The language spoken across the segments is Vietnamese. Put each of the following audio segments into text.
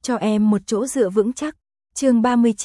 cho em một chỗ dựa vững chắc. Chương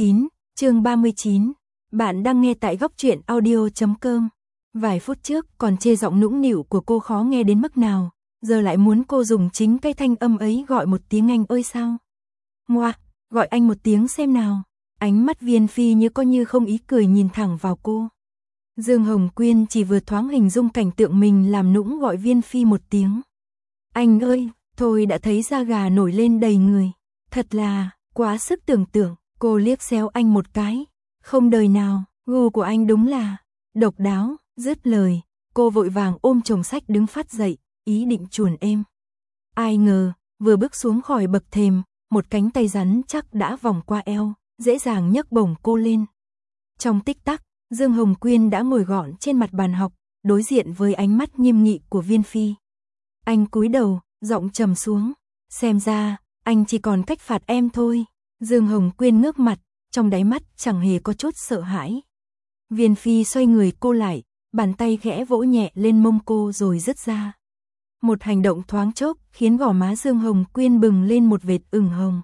39. Bạn đang nghe tại góc truyện audio.com. Vài phút trước còn chê giọng nũng nịu của cô khó nghe đến mức nào, giờ lại muốn cô dùng chính cái thanh âm ấy gọi một tiếng anh ơi sao? Ngoa, gọi anh một tiếng xem nào. Ánh mắt Viên Phi như có như không ý cười nhìn thẳng vào cô. Dương Hồng Quyên chỉ vừa thoáng hình dung cảnh tượng mình làm nũng gọi Viên Phi một tiếng anh ơi, thôi đã thấy da gà nổi lên đầy người. Thật là quá sức tưởng tượng. Cô liếc xéo anh một cái. Không đời nào, gu của anh đúng là độc đáo. Dứt lời, cô vội vàng ôm chồng sách đứng phát dậy, ý định chuồn êm. Ai ngờ, vừa bước xuống khỏi bậc thềm, một cánh tay rắn chắc đã vòng qua eo, dễ dàng nhấc bổng cô lên. Trong tích tắc, Dương Hồng Quyên đã ngồi gọn trên mặt bàn học, đối diện với ánh mắt nghiêm nghị của Viên Phi. Anh cúi đầu, giọng trầm xuống. Xem ra, anh chỉ còn cách phạt em thôi. Dương Hồng Quyên ngước mặt, trong đáy mắt chẳng hề có chút sợ hãi. Viên Phi xoay người cô lại, bàn tay khẽ vỗ nhẹ lên mông cô rồi dứt ra. Một hành động thoáng chốc khiến gò má Dương Hồng Quyên bừng lên một vệt ửng hồng.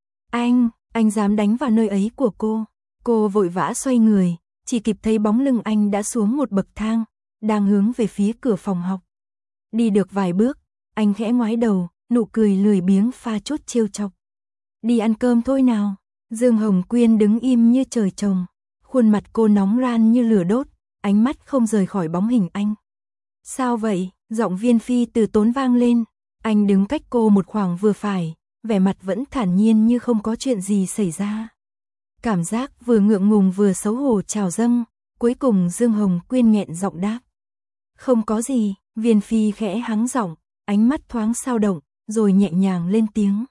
Anh dám đánh vào nơi ấy của cô. Cô vội vã xoay người, chỉ kịp thấy bóng lưng anh đã xuống một bậc thang, đang hướng về phía cửa phòng học. Đi được vài bước, anh khẽ ngoái đầu, nụ cười lười biếng pha chút trêu chọc. Đi ăn cơm thôi nào. Dương Hồng Quyên đứng im như trời trồng, khuôn mặt cô nóng ran như lửa đốt, ánh mắt không rời khỏi bóng hình anh. Sao vậy? Giọng Viên Phi từ tốn vang lên. Anh đứng cách cô một khoảng vừa phải, vẻ mặt vẫn thản nhiên như không có chuyện gì xảy ra. Cảm giác vừa ngượng ngùng vừa xấu hổ trào dâng, cuối cùng Dương Hồng Quyên nghẹn giọng đáp. Không có gì. Viên Phi khẽ hắng giọng, ánh mắt thoáng sao động, rồi nhẹ nhàng lên tiếng.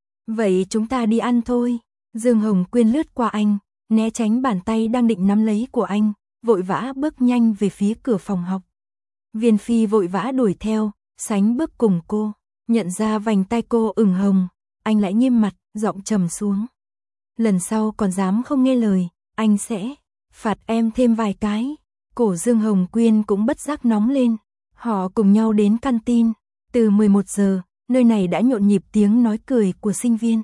Vậy chúng ta đi ăn thôi. Dương Hồng Quyên lướt qua anh, né tránh bàn tay đang định nắm lấy của anh, vội vã bước nhanh về phía cửa phòng học. Viên Phi vội vã đuổi theo, sánh bước cùng cô, nhận ra vành tay cô ửng hồng, anh lại nghiêm mặt, giọng trầm xuống. Lần sau còn dám không nghe lời, anh sẽ phạt em thêm vài cái. Cổ Dương Hồng Quyên cũng bất giác nóng lên. Họ cùng nhau đến canteen. Từ 11 giờ, nơi này đã nhộn nhịp tiếng nói cười của sinh viên.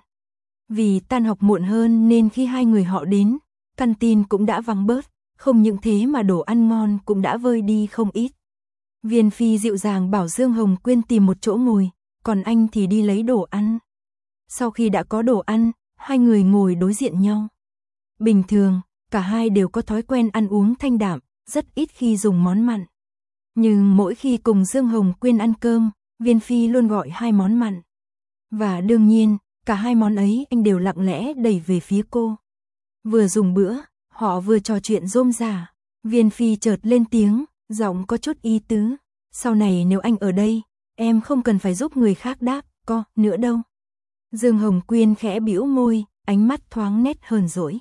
Vì tan học muộn hơn nên khi hai người họ đến, canteen cũng đã vắng bớt, không những thế mà đồ ăn ngon cũng đã vơi đi không ít. Viên Phi dịu dàng bảo Dương Hồng Quyên tìm một chỗ ngồi, còn anh thì đi lấy đồ ăn. Sau khi đã có đồ ăn, hai người ngồi đối diện nhau. Bình thường, cả hai đều có thói quen ăn uống thanh đạm, rất ít khi dùng món mặn. Nhưng mỗi khi cùng Dương Hồng Quyên ăn cơm, Viên Phi luôn gọi hai món mặn. Và đương nhiên, cả hai món ấy anh đều lặng lẽ đẩy về phía cô. Vừa dùng bữa, họ vừa trò chuyện rôm rả. Viên Phi chợt lên tiếng, giọng có chút ý tứ. Sau này nếu anh ở đây, em không cần phải giúp người khác đáp, co, nữa đâu. Dương Hồng Quyên khẽ bĩu môi, ánh mắt thoáng nét hờn dỗi.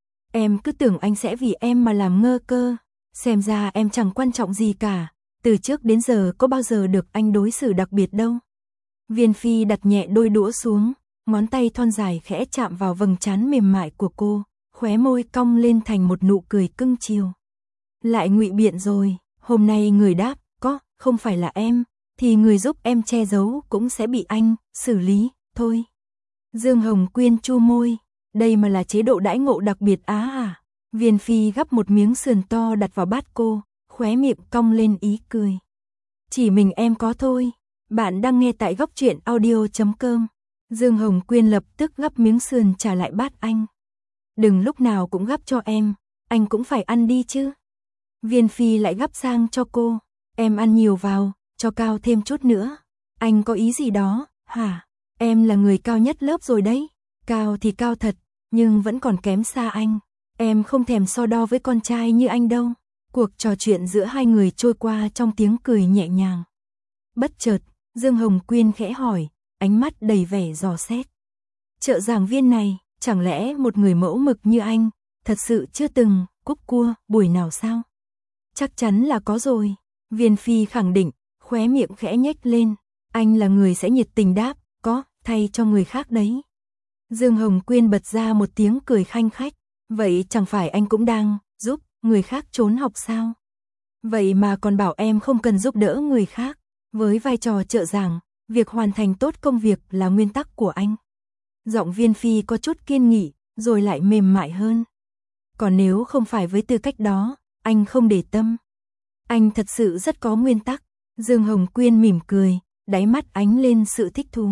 Em cứ tưởng anh sẽ vì em mà làm ngơ cơ. Xem ra em chẳng quan trọng gì cả. Từ trước đến giờ có bao giờ được anh đối xử đặc biệt đâu. Viên Phi đặt nhẹ đôi đũa xuống, ngón tay thon dài khẽ chạm vào vầng trán mềm mại của cô, khóe môi cong lên thành một nụ cười cưng chiều. Lại ngụy biện rồi, hôm nay người đáp, có, không phải là em, thì người giúp em che giấu cũng sẽ bị anh xử lý, thôi. Dương Hồng Quyên chu môi, đây mà là chế độ đãi ngộ đặc biệt á à? Viên Phi gắp một miếng sườn to đặt vào bát cô, khóe miệng cong lên ý cười. Chỉ mình em có thôi. Bạn đang nghe tại góc truyện audio.com. Dương Hồng Quyên lập tức gắp miếng sườn trả lại bát anh. Đừng lúc nào cũng gắp cho em, anh cũng phải ăn đi chứ. Viên Phi lại gắp sang cho cô. Em ăn nhiều vào, cho cao thêm chút nữa. Anh có ý gì đó, hả? Em là người cao nhất lớp rồi đấy. Cao thì cao thật, nhưng vẫn còn kém xa anh. Em không thèm so đo với con trai như anh đâu. Cuộc trò chuyện giữa hai người trôi qua trong tiếng cười nhẹ nhàng. Bất chợt, Dương Hồng Quyên khẽ hỏi, ánh mắt đầy vẻ dò xét. Trợ giảng viên này, chẳng lẽ một người mẫu mực như anh, thật sự chưa từng cúc cua buổi nào sao? Chắc chắn là có rồi. Viên Phi khẳng định, khóe miệng khẽ nhếch lên. Anh là người sẽ nhiệt tình đáp, có, thay cho người khác đấy. Dương Hồng Quyên bật ra một tiếng cười khanh khách. Vậy chẳng phải anh cũng đang giúp người khác trốn học sao? Vậy mà còn bảo em không cần giúp đỡ người khác. Với vai trò trợ giảng, việc hoàn thành tốt công việc là nguyên tắc của anh. Giọng Viên Phi có chút kiên nghị, rồi lại mềm mại hơn. Còn nếu không phải với tư cách đó, anh không để tâm. Anh thật sự rất có nguyên tắc. Dương Hồng Quyên mỉm cười, đáy mắt ánh lên sự thích thú.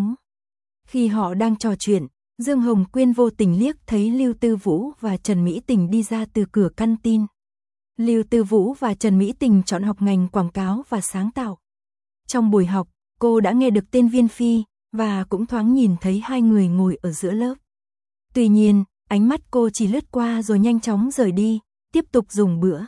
Khi họ đang trò chuyện, Dương Hồng Quyên vô tình liếc thấy Lưu Tư Vũ và Trần Mỹ Tình đi ra từ cửa căn tin. Lưu Tư Vũ và Trần Mỹ Tình chọn học ngành quảng cáo và sáng tạo. Trong buổi học, cô đã nghe được tên Viên Phi, và cũng thoáng nhìn thấy hai người ngồi ở giữa lớp. Tuy nhiên, ánh mắt cô chỉ lướt qua rồi nhanh chóng rời đi, tiếp tục dùng bữa.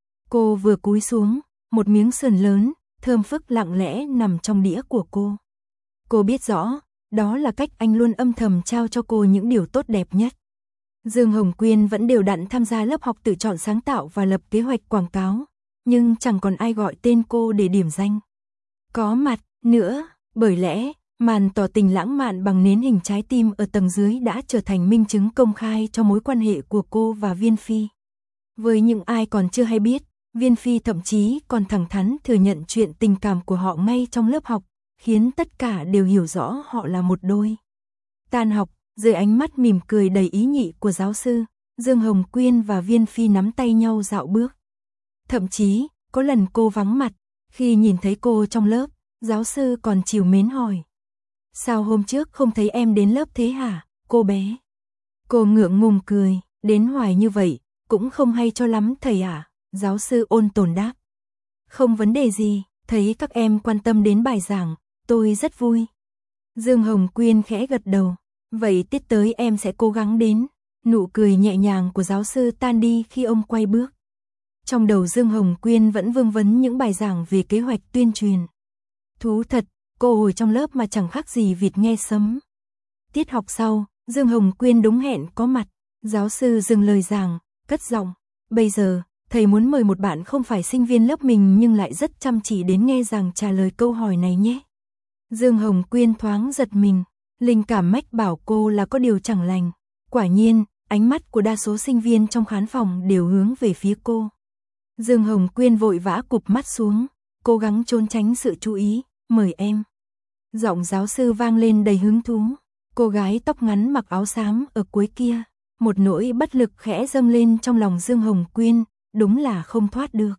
Cô vừa cúi xuống, một miếng sườn lớn, thơm phức lặng lẽ nằm trong đĩa của cô. Cô biết rõ, đó là cách anh luôn âm thầm trao cho cô những điều tốt đẹp nhất. Dương Hồng Quyên vẫn đều đặn tham gia lớp học tự chọn sáng tạo và lập kế hoạch quảng cáo, nhưng chẳng còn ai gọi tên cô để điểm danh. Có mặt nữa, bởi lẽ, màn tỏ tình lãng mạn bằng nến hình trái tim ở tầng dưới đã trở thành minh chứng công khai cho mối quan hệ của cô và Viên Phi. Với những ai còn chưa hay biết, Viên Phi thậm chí còn thẳng thắn thừa nhận chuyện tình cảm của họ ngay trong lớp học, khiến tất cả đều hiểu rõ họ là một đôi. Tan học, dưới ánh mắt mỉm cười đầy ý nhị của giáo sư, Dương Hồng Quyên và Viên Phi nắm tay nhau dạo bước. Thậm chí, có lần cô vắng mặt, khi nhìn thấy cô trong lớp, giáo sư còn trìu mến hỏi. Sao hôm trước không thấy em đến lớp thế hả, cô bé? Cô ngượng ngùng cười, đến hoài như vậy, cũng không hay cho lắm thầy ạ, giáo sư ôn tồn đáp. Không vấn đề gì, thấy các em quan tâm đến bài giảng, tôi rất vui. Dương Hồng Quyên khẽ gật đầu, vậy tiết tới em sẽ cố gắng đến. Nụ cười nhẹ nhàng của giáo sư tan đi khi ông quay bước. Trong đầu Dương Hồng Quyên vẫn vương vấn những bài giảng về kế hoạch tuyên truyền. Thú thật, cô hồi trong lớp mà chẳng khác gì vịt nghe sấm. Tiết học sau, Dương Hồng Quyên đúng hẹn có mặt. Giáo sư dừng lời giảng, cất giọng. Bây giờ, thầy muốn mời một bạn không phải sinh viên lớp mình nhưng lại rất chăm chỉ đến nghe giảng trả lời câu hỏi này nhé. Dương Hồng Quyên thoáng giật mình. Linh cảm mách bảo cô là có điều chẳng lành. Quả nhiên, ánh mắt của đa số sinh viên trong khán phòng đều hướng về phía cô. Dương Hồng Quyên vội vã cụp mắt xuống, cố gắng trốn tránh sự chú ý. Mời em. Giọng giáo sư vang lên đầy hứng thú. Cô gái tóc ngắn mặc áo xám ở cuối kia. Một nỗi bất lực khẽ dâng lên trong lòng Dương Hồng Quyên, đúng là không thoát được.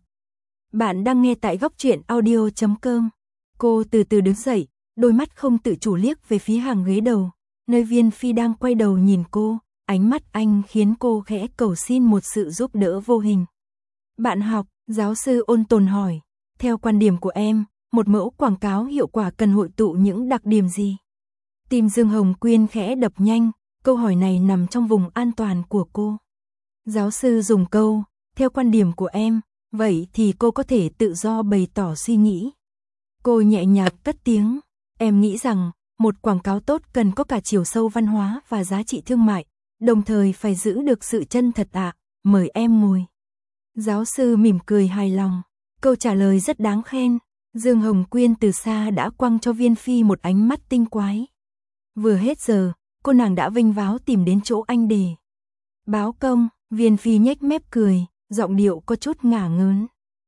Bạn đang nghe tại góc truyện audio.com. Cô từ từ đứng dậy, đôi mắt không tự chủ liếc về phía hàng ghế đầu, nơi Viên Phi đang quay đầu nhìn cô, ánh mắt anh khiến cô khẽ cầu xin một sự giúp đỡ vô hình. Bạn học, giáo sư ôn tồn hỏi, theo quan điểm của em, một mẫu quảng cáo hiệu quả cần hội tụ những đặc điểm gì? Tim Dương Hồng Quyên khẽ đập nhanh, câu hỏi này nằm trong vùng an toàn của cô. Giáo sư dùng câu, theo quan điểm của em, vậy thì cô có thể tự do bày tỏ suy nghĩ. Cô nhẹ nhàng cất tiếng, em nghĩ rằng, một quảng cáo tốt cần có cả chiều sâu văn hóa và giá trị thương mại, đồng thời phải giữ được sự chân thật ạ, mời em ngồi. Giáo sư mỉm cười hài lòng, câu trả lời rất đáng khen. Dương Hồng Quyên từ xa đã quăng cho Viên Phi một ánh mắt tinh quái. Vừa hết giờ, cô nàng đã vênh váo tìm đến chỗ anh để báo công. Viên Phi nhếch mép cười, giọng điệu có chút ngả ngớn.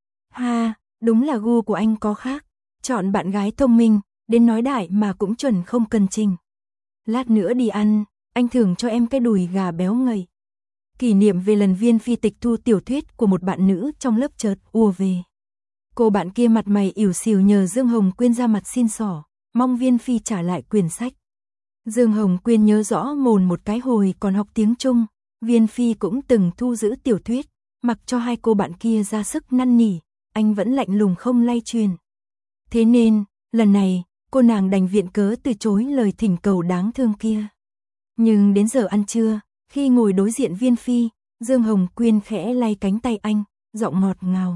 Ha, đúng là gu của anh có khác. Chọn bạn gái thông minh, đến nói đại mà cũng chuẩn không cần trình. Lát nữa đi ăn, anh thưởng cho em cái đùi gà béo ngậy. Kỷ niệm về lần Viên Phi tịch thu tiểu thuyết của một bạn nữ trong lớp chợt ùa về. Cô bạn kia mặt mày ỉu xìu nhờ Dương Hồng Quyên ra mặt xin xỏ, mong Viên Phi trả lại quyển sách. Dương Hồng Quyên nhớ rõ mồn một cái hồi còn học tiếng Trung, Viên Phi cũng từng thu giữ tiểu thuyết, mặc cho hai cô bạn kia ra sức năn nỉ, anh vẫn lạnh lùng không lay truyền. Thế nên, lần này, cô nàng đành viện cớ từ chối lời thỉnh cầu đáng thương kia. Nhưng đến giờ ăn trưa, khi ngồi đối diện Viên Phi, Dương Hồng Quyên khẽ lay cánh tay anh, giọng ngọt ngào.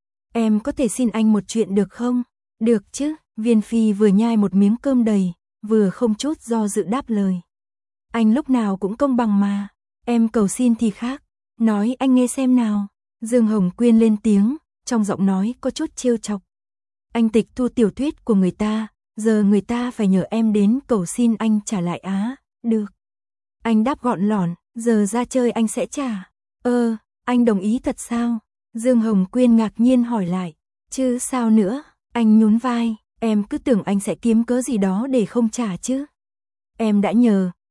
Em có thể xin anh một chuyện được không? Được chứ, Viên Phi vừa nhai một miếng cơm đầy, vừa không chút do dự đáp lời. Anh lúc nào cũng công bằng mà, em cầu xin thì khác, nói anh nghe xem nào. Dương Hồng Quyên lên tiếng, trong giọng nói có chút trêu chọc. Anh tịch thu tiểu thuyết của người ta, giờ người ta phải nhờ em đến cầu xin anh trả lại á, được. Anh đáp gọn lỏn, giờ ra chơi anh sẽ trả. Anh đồng ý thật sao? Dương Hồng Quyên ngạc nhiên hỏi lại, chứ sao nữa? Anh nhún vai, em cứ tưởng anh sẽ kiếm cớ gì đó để không trả chứ. Em đã nhờ,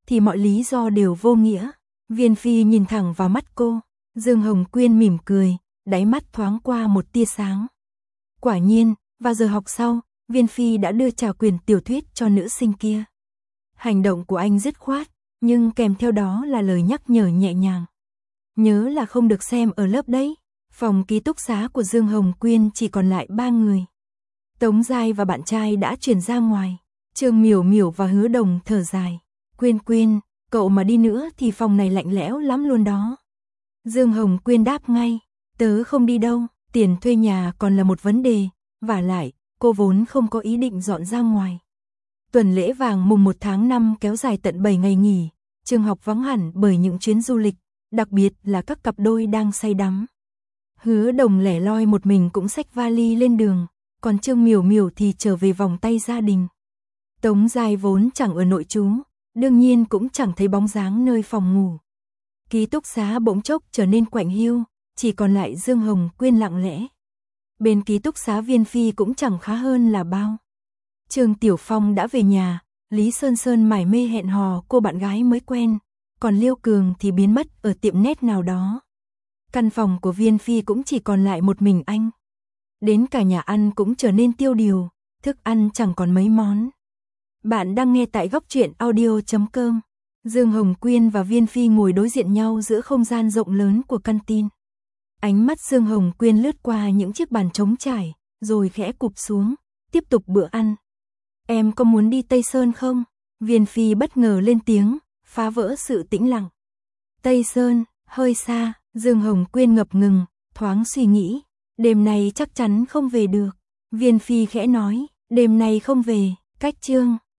thì mọi lý do đều vô nghĩa. Viên Phi nhìn thẳng vào mắt cô, Dương Hồng Quyên mỉm cười, đáy mắt thoáng qua một tia sáng. Quả nhiên, vào giờ học sau, Viên Phi đã đưa trao quyền tiểu thuyết cho nữ sinh kia. Hành động của anh dứt khoát, nhưng kèm theo đó là lời nhắc nhở nhẹ nhàng. Nhớ là không được xem ở lớp đấy. Phòng ký túc xá của Dương Hồng Quyên chỉ còn lại 3 người. Tống Giai và bạn trai đã chuyển ra ngoài. Trương Miểu Miểu và Hứa Đồng thở dài. Quyên Quyên, cậu mà đi nữa thì phòng này lạnh lẽo lắm luôn đó. Dương Hồng Quyên đáp ngay, tớ không đi đâu, tiền thuê nhà còn là một vấn đề, vả lại, cô vốn không có ý định dọn ra ngoài. Tuần lễ vàng mùng 1 tháng 5 kéo dài tận 7 ngày nghỉ, trường học vắng hẳn bởi những chuyến du lịch, đặc biệt là các cặp đôi đang say đắm. Hứa Đồng lẻ loi một mình cũng xách vali lên đường, còn Trương Miểu Miểu thì trở về vòng tay gia đình. Tống Giai vốn chẳng ở nội trú, đương nhiên cũng chẳng thấy bóng dáng nơi phòng ngủ. Ký túc xá bỗng chốc trở nên quạnh hiu, chỉ còn lại Dương Hồng Quyên lặng lẽ. Bên ký túc xá Viên Phi cũng chẳng khá hơn là bao. Trương Tiểu Phong đã về nhà, Lý Sơn Sơn mải mê hẹn hò cô bạn gái mới quen, còn Liêu Cường thì biến mất ở tiệm nét nào đó. Căn phòng của Viên Phi cũng chỉ còn lại một mình anh. Đến cả nhà ăn cũng trở nên tiêu điều, thức ăn chẳng còn mấy món. Bạn đang nghe tại góc truyện audio.com. Dương Hồng Quyên và Viên Phi ngồi đối diện nhau giữa không gian rộng lớn của căn tin. Ánh mắt Dương Hồng Quyên lướt qua những chiếc bàn trống trải, rồi khẽ cụp xuống, tiếp tục bữa ăn. Em có muốn đi Tây Sơn không? Viên Phi bất ngờ lên tiếng, phá vỡ sự tĩnh lặng. Tây Sơn, hơi xa, Dương Hồng Quyên ngập ngừng, thoáng suy nghĩ. Đêm nay chắc chắn không về được. Viên Phi khẽ nói, đêm nay không về, cách chương.